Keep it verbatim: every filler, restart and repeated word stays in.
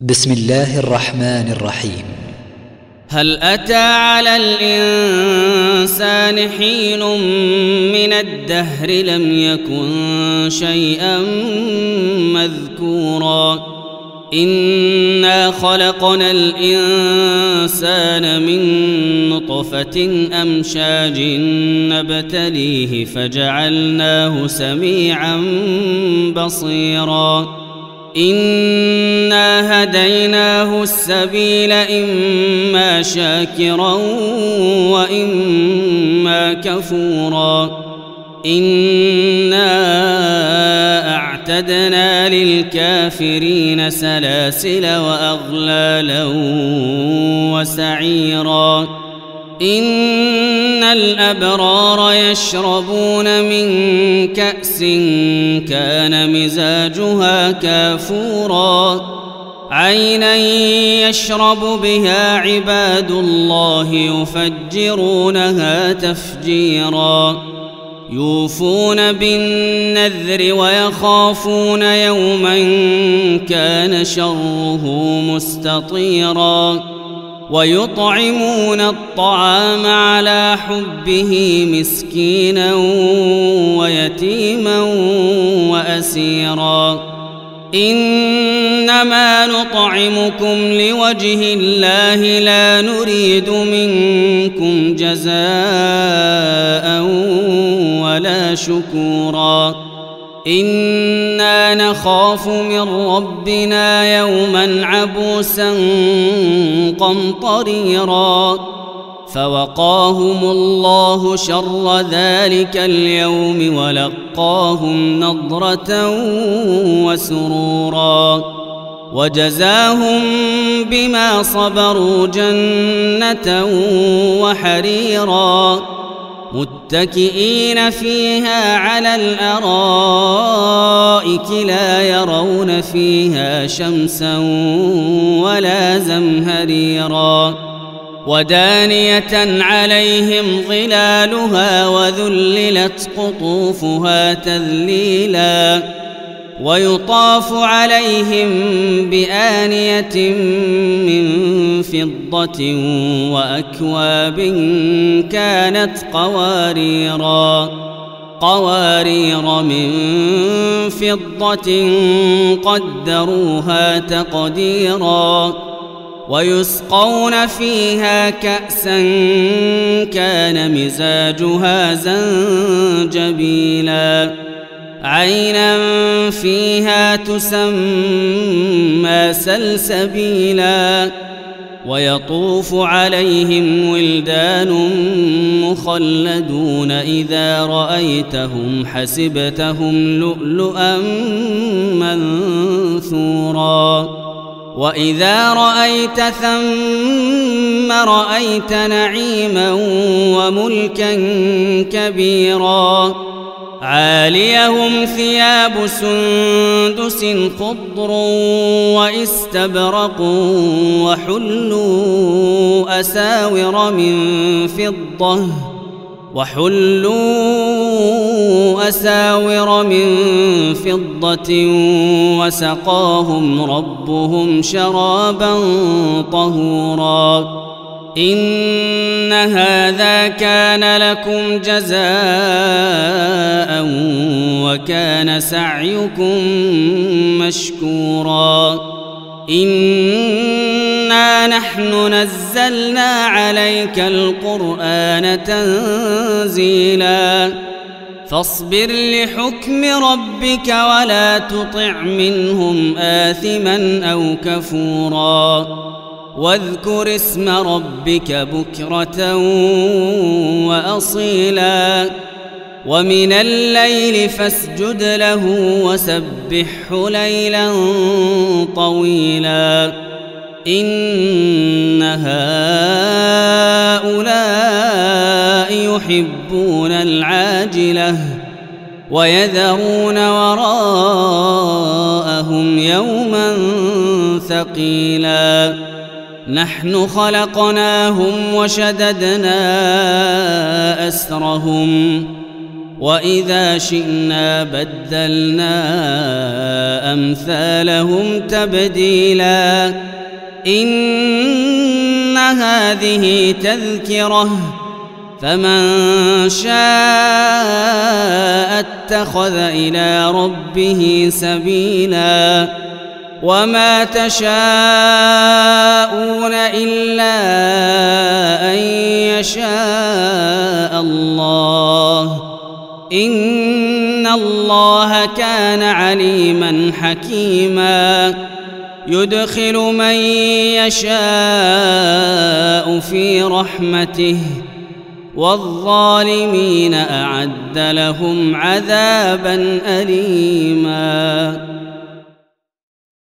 بسم الله الرحمن الرحيم. هل أتى على الإنسان حين من الدهر لم يكن شيئا مذكورا إنا خلقنا الإنسان من نطفة أمشاج نبتليه فجعلناه سميعا بصيرا إنا هديناه السبيل إما شاكرا وإما كفورا إنا أعتدنا للكافرين سلاسل وأغلالا وسعيرا إن الأبرار يشربون من كأس كان مزاجها كافورا عينا يشرب بها عباد الله يفجرونها تفجيرا يوفون بالنذر ويخافون يوما كان شره مستطيرا ويطعمون الطعام على حبه مسكينا ويتيما وأسيرا إنما نطعمكم لوجه الله لا نريد منكم جزاء ولا شكورا إنا نخاف من ربنا يوما عبوسا قمطريرا فوقاهم الله شر ذلك اليوم ولقاهم نضرة وسرورا وجزاهم بما صبروا جنة وحريرا متكئين فيها على الأرائك لا يرون فيها شمسا ولا زمهريرا ودانية عليهم ظلالها وذللت قطوفها تذليلا ويطاف عليهم بآنية من فضة وأكواب كانت قواريرا قوارير من فضة قدروها تقديرا ويسقون فيها كأسا كان مزاجها زنجبيلا عينا فيها تسمى سلسبيلا ويطوف عليهم ولدان مخلدون إذا رأيتهم حسبتهم لؤلؤا منثورا وإذا رأيت ثم رأيت نعيما وملكا كبيرا عاليهم ثياب سندس خضر واستبرق وحلوا أساور من فضة وحلوا أساور من فضة وسقاهم ربهم شرابا طهورا إن هذا كان لكم جزاء وكان سعيكم مشكورا إنا نحن نزلنا عليك القرآن تنزيلا فاصبر لحكم ربك ولا تطع منهم آثما أو كفورا واذكر اسم ربك بكرة وأصيلا ومن الليل فاسجد له وسبحه ليلا طويلا إن هؤلاء يحبون العاجلة ويذرون وراءهم يوما ثقيلا نحن خلقناهم وشددنا أسرهم وإذا شئنا بدلنا أمثالهم تبديلا إن هذه تذكرة فمن شاء اتخذ إلى ربه سبيلا وما تشاءون إلا أن يشاء الله إن الله كان عليما حكيما يدخل من يشاء في رحمته والظالمين أعد لهم عذابا أليما.